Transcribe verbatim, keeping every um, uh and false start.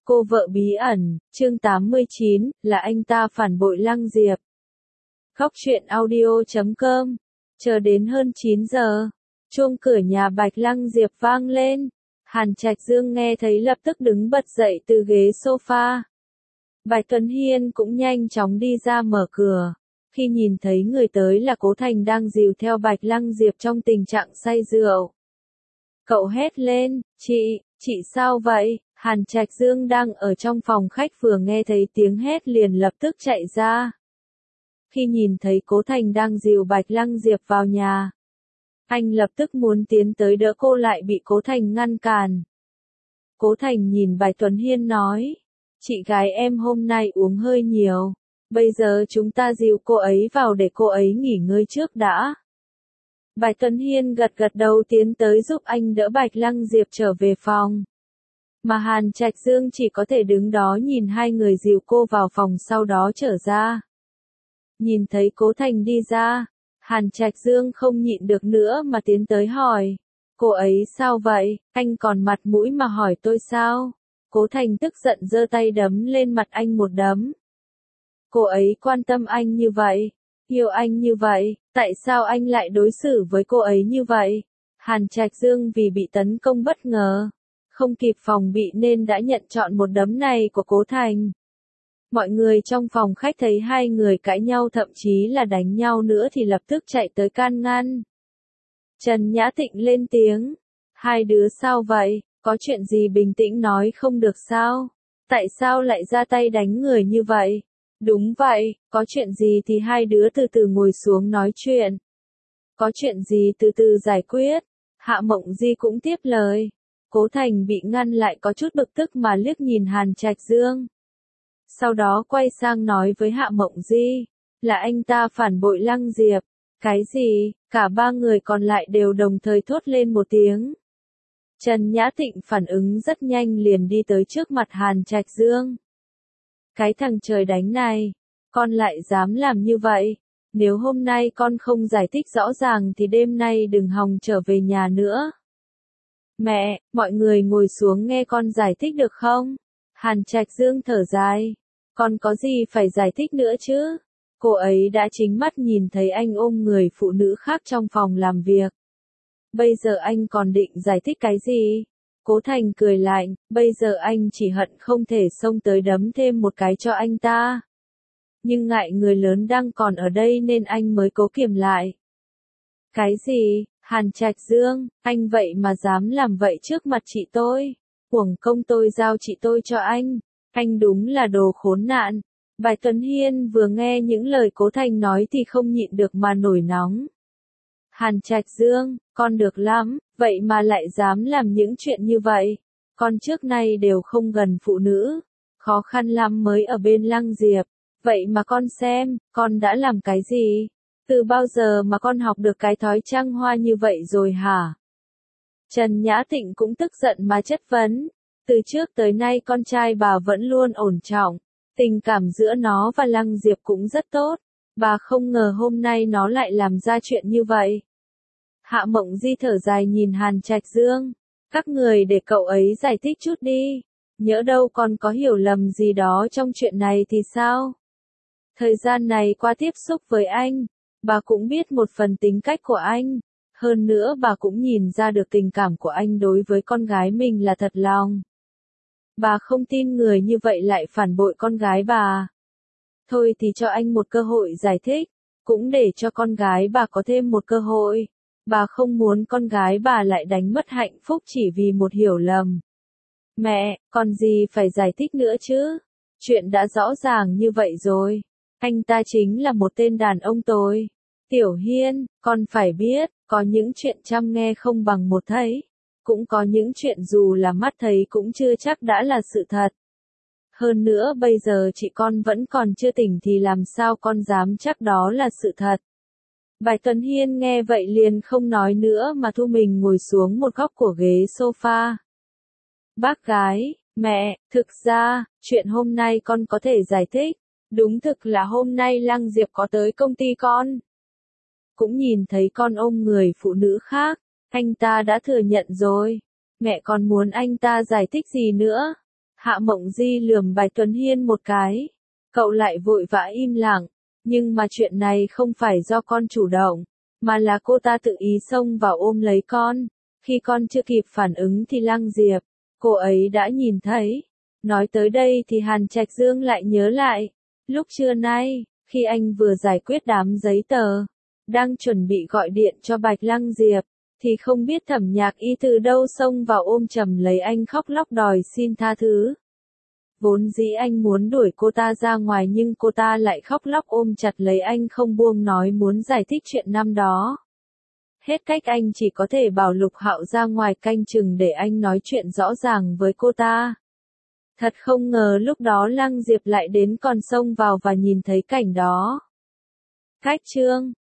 Cô vợ bí ẩn, chương tám mươi chín, là anh ta phản bội Lăng Diệp. Khóc chuyện audio chấm com. Chờ đến hơn chín giờ, chuông cửa nhà Bạch Lăng Diệp vang lên. Hàn Trạch Dương nghe thấy lập tức đứng bật dậy từ ghế sofa. Bạch Tuấn Hiên cũng nhanh chóng đi ra mở cửa. Khi nhìn thấy người tới là Cố Thành đang dìu theo Bạch Lăng Diệp trong tình trạng say rượu. Cậu hét lên, chị, chị sao vậy? Hàn Trạch Dương đang ở trong phòng khách vừa nghe thấy tiếng hét liền lập tức chạy ra. Khi nhìn thấy Cố Thành đang dìu Bạch Lăng Diệp vào nhà, anh lập tức muốn tiến tới đỡ cô lại bị Cố Thành ngăn cản. Cố Thành nhìn Bạch Tuấn Hiên nói, chị gái em hôm nay uống hơi nhiều, bây giờ chúng ta dìu cô ấy vào để cô ấy nghỉ ngơi trước đã. Bạch Tuấn Hiên gật gật đầu tiến tới giúp anh đỡ Bạch Lăng Diệp trở về phòng. Mà Hàn Trạch Dương chỉ có thể đứng đó nhìn hai người dìu cô vào phòng sau đó trở ra. Nhìn thấy Cố Thành đi ra, Hàn Trạch Dương không nhịn được nữa mà tiến tới hỏi. Cô ấy sao vậy, anh còn mặt mũi mà hỏi tôi sao? Cố Thành tức giận giơ tay đấm lên mặt anh một đấm. Cô ấy quan tâm anh như vậy, yêu anh như vậy, tại sao anh lại đối xử với cô ấy như vậy? Hàn Trạch Dương vì bị tấn công bất ngờ, không kịp phòng bị nên đã nhận trọn một đấm này của Cố Thành. Mọi người trong phòng khách thấy hai người cãi nhau thậm chí là đánh nhau nữa thì lập tức chạy tới can ngăn. Trần Nhã Tịnh lên tiếng, hai đứa sao vậy, có chuyện gì bình tĩnh nói không được sao? Tại sao lại ra tay đánh người như vậy? Đúng vậy, có chuyện gì thì hai đứa từ từ ngồi xuống nói chuyện. Có chuyện gì từ từ giải quyết. Hạ Mộng Di cũng tiếp lời. Cố Thành bị ngăn lại có chút bực tức mà liếc nhìn Hàn Trạch Dương. Sau đó quay sang nói với Hạ Mộng Di, là anh ta phản bội Lăng Diệp. Cái gì? Cả ba người còn lại đều đồng thời thốt lên một tiếng. Trần Nhã Tịnh phản ứng rất nhanh liền đi tới trước mặt Hàn Trạch Dương. Cái thằng trời đánh này, con lại dám làm như vậy. Nếu hôm nay con không giải thích rõ ràng thì đêm nay đừng hòng trở về nhà nữa. Mẹ, mọi người ngồi xuống nghe con giải thích được không? Hàn Trạch Dương thở dài. Con có gì phải giải thích nữa chứ? Cô ấy đã chính mắt nhìn thấy anh ôm người phụ nữ khác trong phòng làm việc. Bây giờ anh còn định giải thích cái gì? Cố Thành cười lạnh, bây giờ anh chỉ hận không thể xông tới đấm thêm một cái cho anh ta. Nhưng ngại người lớn đang còn ở đây nên anh mới cố kiềm lại. Cái gì? Hàn Trạch Dương, anh vậy mà dám làm vậy trước mặt chị tôi. Uổng công tôi giao chị tôi cho anh. Anh đúng là đồ khốn nạn. Bạch Tuấn Hiên vừa nghe những lời Cố Thành nói thì không nhịn được mà nổi nóng. Hàn Trạch Dương, con được lắm, vậy mà lại dám làm những chuyện như vậy. Con trước nay đều không gần phụ nữ, khó khăn lắm mới ở bên Lăng Diệp. Vậy mà con xem, con đã làm cái gì? Từ bao giờ mà con học được cái thói trăng hoa như vậy rồi hả? Trần Nhã Tịnh cũng tức giận mà chất vấn. Từ trước tới nay con trai bà vẫn luôn ổn trọng. Tình cảm giữa nó và Lăng Diệp cũng rất tốt. Bà không ngờ hôm nay nó lại làm ra chuyện như vậy. Hạ Mộng Di thở dài nhìn Hàn Trạch Dương. Các người để cậu ấy giải thích chút đi. Nhỡ đâu còn có hiểu lầm gì đó trong chuyện này thì sao? Thời gian này qua tiếp xúc với anh, bà cũng biết một phần tính cách của anh. Hơn nữa bà cũng nhìn ra được tình cảm của anh đối với con gái mình là thật lòng. Bà không tin người như vậy lại phản bội con gái bà. Thôi thì cho anh một cơ hội giải thích, cũng để cho con gái bà có thêm một cơ hội. Bà không muốn con gái bà lại đánh mất hạnh phúc chỉ vì một hiểu lầm. Mẹ, còn gì phải giải thích nữa chứ? Chuyện đã rõ ràng như vậy rồi. Anh ta chính là một tên đàn ông tồi. Tiểu Hiên, con phải biết, có những chuyện trăm nghe không bằng một thấy. Cũng có những chuyện dù là mắt thấy cũng chưa chắc đã là sự thật. Hơn nữa bây giờ chị con vẫn còn chưa tỉnh thì làm sao con dám chắc đó là sự thật. Bạch Tuấn Hiên nghe vậy liền không nói nữa mà thu mình ngồi xuống một góc của ghế sofa. Bác gái, mẹ, thực ra, chuyện hôm nay con có thể giải thích. Đúng thực là hôm nay Lăng Diệp có tới công ty con. Cũng nhìn thấy con ôm người phụ nữ khác, anh ta đã thừa nhận rồi. Mẹ còn muốn anh ta giải thích gì nữa? Hạ Mộng Di lườm Bạch Tuấn Hiên một cái. Cậu lại vội vã im lặng. Nhưng mà chuyện này không phải do con chủ động, mà là cô ta tự ý xông vào ôm lấy con. Khi con chưa kịp phản ứng thì Lăng Diệp, cô ấy đã nhìn thấy. Nói tới đây thì Hàn Trạch Dương lại nhớ lại. Lúc trưa nay, khi anh vừa giải quyết đám giấy tờ, đang chuẩn bị gọi điện cho Bạch Lăng Diệp, thì không biết Thẩm Nhạc Y từ đâu xông vào ôm chầm lấy anh khóc lóc đòi xin tha thứ. Vốn dĩ anh muốn đuổi cô ta ra ngoài nhưng cô ta lại khóc lóc ôm chặt lấy anh không buông nói muốn giải thích chuyện năm đó. Hết cách anh chỉ có thể bảo Lục Hạo ra ngoài canh chừng để anh nói chuyện rõ ràng với cô ta. Thật không ngờ lúc đó Lăng Diệp lại đến còn xông vào và nhìn thấy cảnh đó. Cách chương